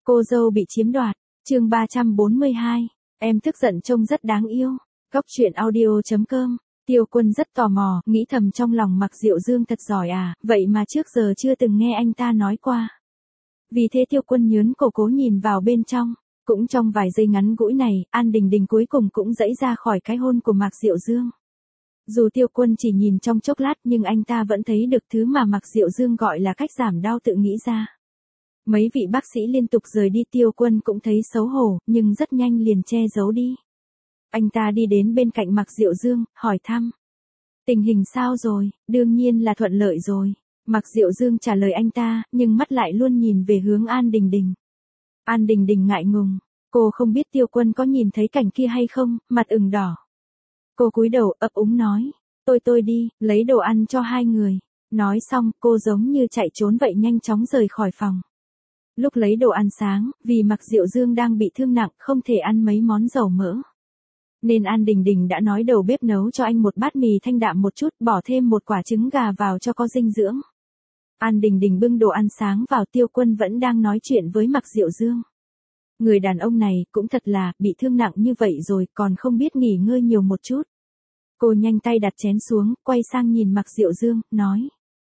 Cô dâu bị chiếm đoạt, chương 342, em tức giận trông rất đáng yêu. Góc truyện audio.com, Tiêu Quân rất tò mò, nghĩ thầm trong lòng Mạc Diệu Dương thật giỏi à, vậy mà trước giờ chưa từng nghe anh ta nói qua. Vì thế Tiêu Quân nhớn cổ cố nhìn vào bên trong, cũng trong vài giây ngắn ngủi này, An Đình Đình cuối cùng cũng giãy ra khỏi cái hôn của Mạc Diệu Dương. Dù Tiêu Quân chỉ nhìn trong chốc lát nhưng anh ta vẫn thấy được thứ mà Mạc Diệu Dương gọi là cách giảm đau tự nghĩ ra. Mấy vị bác sĩ liên tục rời đi, Tiêu Quân cũng thấy xấu hổ, nhưng rất nhanh liền che giấu đi. Anh ta đi đến bên cạnh Mạc Diệu Dương, hỏi thăm. Tình hình sao rồi, đương nhiên là thuận lợi rồi. Mạc Diệu Dương trả lời anh ta, nhưng mắt lại luôn nhìn về hướng An Đình Đình. An Đình Đình ngại ngùng, cô không biết Tiêu Quân có nhìn thấy cảnh kia hay không, mặt ửng đỏ. Cô cúi đầu ấp úng nói, tôi đi, lấy đồ ăn cho hai người. Nói xong, cô giống như chạy trốn vậy nhanh chóng rời khỏi phòng. Lúc lấy đồ ăn sáng, vì Mạc Diệu Dương đang bị thương nặng, không thể ăn mấy món dầu mỡ. Nên An Đình Đình đã nói đầu bếp nấu cho anh một bát mì thanh đạm một chút, bỏ thêm một quả trứng gà vào cho có dinh dưỡng. An Đình Đình bưng đồ ăn sáng vào, Tiêu Quân vẫn đang nói chuyện với Mạc Diệu Dương. Người đàn ông này cũng thật là, bị thương nặng như vậy rồi, còn không biết nghỉ ngơi nhiều một chút. Cô nhanh tay đặt chén xuống, quay sang nhìn Mạc Diệu Dương, nói.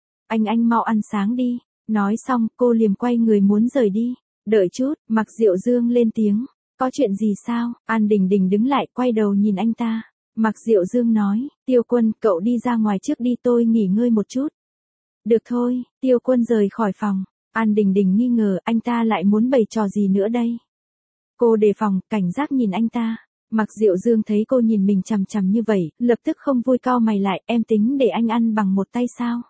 Anh mau ăn sáng đi. Nói xong, cô liềm quay người muốn rời đi. Đợi chút, Mạc Diệu Dương lên tiếng. Có chuyện gì sao? An Đình Đình đứng lại, quay đầu nhìn anh ta. Mạc Diệu Dương nói, Tiêu Quân, cậu đi ra ngoài trước đi, tôi nghỉ ngơi một chút. Được thôi, Tiêu Quân rời khỏi phòng. An Đình Đình nghi ngờ anh ta lại muốn bày trò gì nữa đây. Cô đề phòng, cảnh giác nhìn anh ta. Mạc Diệu Dương thấy cô nhìn mình chằm chằm như vậy, lập tức không vui, cau mày lại, em tính để anh ăn bằng một tay sao?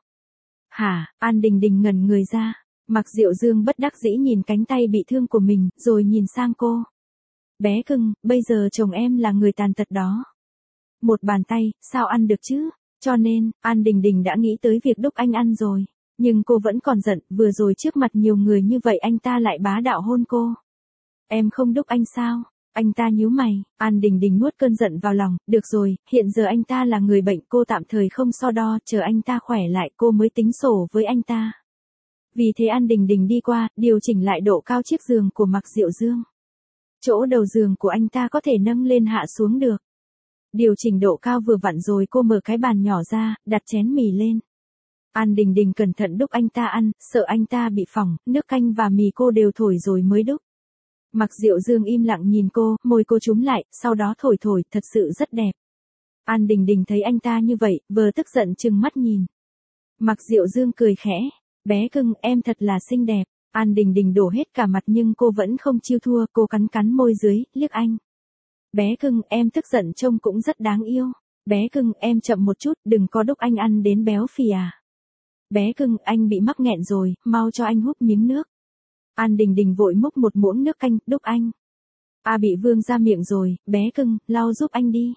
Hả? An Đình Đình ngẩn người ra. Mạc Diệu Dương bất đắc dĩ nhìn cánh tay bị thương của mình, rồi nhìn sang cô. Bé cưng, bây giờ chồng em là người tàn tật đó. Một bàn tay, sao ăn được chứ? Cho nên, An Đình Đình đã nghĩ tới việc đúc anh ăn rồi. Nhưng cô vẫn còn giận, vừa rồi trước mặt nhiều người như vậy anh ta lại bá đạo hôn cô. Em không đúc anh sao? Anh ta nhíu mày, An Đình Đình nuốt cơn giận vào lòng, được rồi, hiện giờ anh ta là người bệnh, cô tạm thời không so đo, chờ anh ta khỏe lại cô mới tính sổ với anh ta. Vì thế An Đình Đình đi qua, điều chỉnh lại độ cao chiếc giường của Mạc Diệu Dương. Chỗ đầu giường của anh ta có thể nâng lên hạ xuống được. Điều chỉnh độ cao vừa vặn rồi cô mở cái bàn nhỏ ra, đặt chén mì lên. An Đình Đình cẩn thận đúc anh ta ăn, sợ anh ta bị phỏng, nước canh và mì cô đều thổi rồi mới đúc. Mạc Diệu Dương im lặng nhìn cô, môi cô chúm lại, sau đó thổi, thật sự rất đẹp. An Đình Đình thấy anh ta như vậy, vừa tức giận trừng mắt nhìn. Mạc Diệu Dương cười khẽ, bé cưng, em thật là xinh đẹp. An Đình Đình đổ hết cả mặt nhưng cô vẫn không chịu thua, cô cắn môi dưới, liếc anh. Bé cưng, em tức giận trông cũng rất đáng yêu. Bé cưng, em chậm một chút, đừng có đúc anh ăn đến béo phì à. Bé cưng, anh bị mắc nghẹn rồi, mau cho anh húp miếng nước. An Đình Đình vội múc một muỗng nước canh, đúc anh. Bị vương ra miệng rồi, bé cưng, lau giúp anh đi.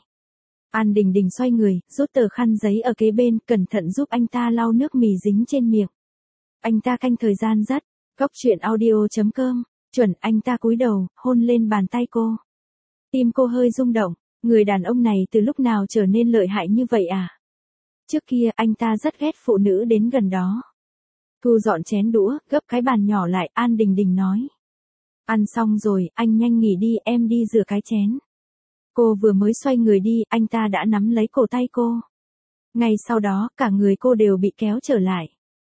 An Đình Đình xoay người, rút tờ khăn giấy ở kế bên, cẩn thận giúp anh ta lau nước mì dính trên miệng. Anh ta canh thời gian rất. Góc truyện audio.com, chuẩn, anh ta cúi đầu, hôn lên bàn tay cô. Tim cô hơi rung động, người đàn ông này từ lúc nào trở nên lợi hại như vậy à? Trước kia anh ta rất ghét phụ nữ đến gần đó. Thu dọn chén đũa, gấp cái bàn nhỏ lại, An Đình Đình nói. Ăn xong rồi, anh nhanh nghỉ đi, em đi rửa cái chén. Cô vừa mới xoay người đi, anh ta đã nắm lấy cổ tay cô. Ngay sau đó, cả người cô đều bị kéo trở lại.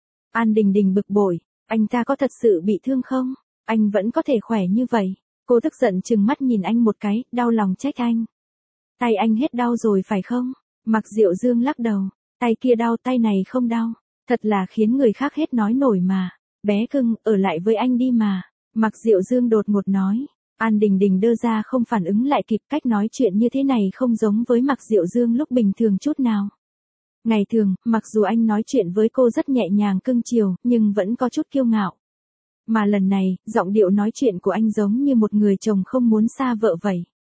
An Đình Đình bực bội, anh ta có thật sự bị thương không? Anh vẫn có thể khỏe như vậy. Cô tức giận trừng mắt nhìn anh một cái, đau lòng trách anh. Tay anh hết đau rồi phải không? Mạc Diệu Dương lắc đầu, tay kia đau, tay này không đau. Thật là khiến người khác hết nói nổi mà. Bé cưng, ở lại với anh đi mà. Mạc Diệu Dương đột ngột nói. An Đình Đình đơ ra không phản ứng lại kịp, cách nói chuyện như thế này không giống với Mạc Diệu Dương lúc bình thường chút nào. Ngày thường, mặc dù anh nói chuyện với cô rất nhẹ nhàng cưng chiều, nhưng vẫn có chút kiêu ngạo. Mà lần này, giọng điệu nói chuyện của anh giống như một người chồng không muốn xa vợ vậy.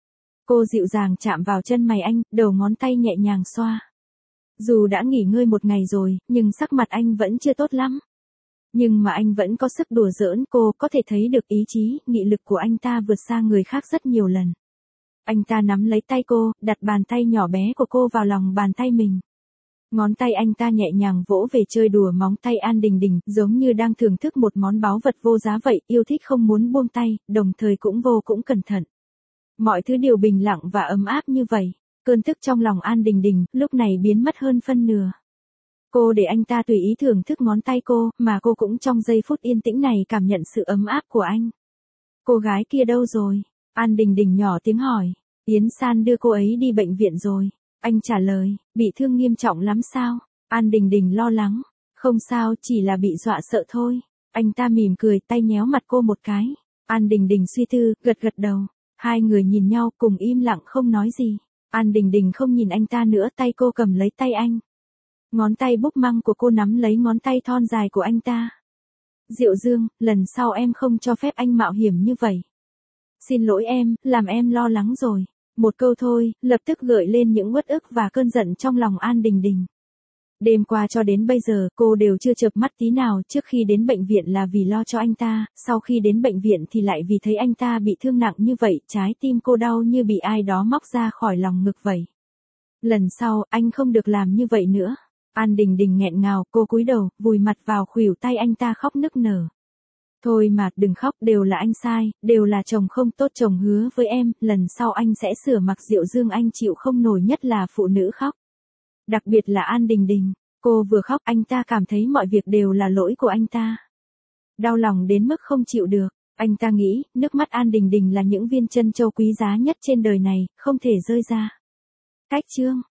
Cô dịu dàng chạm vào chân mày anh, đầu ngón tay nhẹ nhàng xoa. Dù đã nghỉ ngơi một ngày rồi, nhưng sắc mặt anh vẫn chưa tốt lắm. Nhưng mà anh vẫn có sức đùa giỡn, cô có thể thấy được ý chí, nghị lực của anh ta vượt xa người khác rất nhiều lần. Anh ta nắm lấy tay cô, đặt bàn tay nhỏ bé của cô vào lòng bàn tay mình. Ngón tay anh ta nhẹ nhàng vỗ về chơi đùa móng tay An Đình Đình, giống như đang thưởng thức một món báu vật vô giá vậy, yêu thích không muốn buông tay, đồng thời cũng vô cùng cẩn thận. Mọi thứ đều bình lặng và ấm áp như vậy. Cơn tức trong lòng An Đình Đình, lúc này biến mất hơn phân nửa. Cô để anh ta tùy ý thưởng thức ngón tay cô, mà cô cũng trong giây phút yên tĩnh này cảm nhận sự ấm áp của anh. Cô gái kia đâu rồi? An Đình Đình nhỏ tiếng hỏi. Yến San đưa cô ấy đi bệnh viện rồi. Anh trả lời, bị thương nghiêm trọng lắm sao? An Đình Đình lo lắng. Không sao, chỉ là bị dọa sợ thôi. Anh ta mỉm cười, tay nhéo mặt cô một cái. An Đình Đình suy tư, gật gật đầu. Hai người nhìn nhau cùng im lặng không nói gì. An Đình Đình không nhìn anh ta nữa, tay cô cầm lấy tay anh. Ngón tay búp măng của cô nắm lấy ngón tay thon dài của anh ta. Diệu Dương, lần sau em không cho phép anh mạo hiểm như vậy. Xin lỗi em, làm em lo lắng rồi. Một câu thôi, lập tức gợi lên những uất ức và cơn giận trong lòng An Đình Đình. Đêm qua cho đến bây giờ, cô đều chưa chợp mắt tí nào, trước khi đến bệnh viện là vì lo cho anh ta, sau khi đến bệnh viện thì lại vì thấy anh ta bị thương nặng như vậy, trái tim cô đau như bị ai đó móc ra khỏi lòng ngực vậy. Lần sau, anh không được làm như vậy nữa. An Đình Đình nghẹn ngào, cô cúi đầu, vùi mặt vào khuỷu tay anh ta khóc nức nở. Thôi mà, đừng khóc, đều là anh sai, đều là chồng không tốt, chồng hứa với em, lần sau anh sẽ sửa. Mặc Diệu Dương anh chịu không nổi, nhất là phụ nữ khóc. Đặc biệt là An Đình Đình, cô vừa khóc anh ta cảm thấy mọi việc đều là lỗi của anh ta. Đau lòng đến mức không chịu được, anh ta nghĩ, nước mắt An Đình Đình là những viên trân châu quý giá nhất trên đời này, không thể rơi ra. Cách chương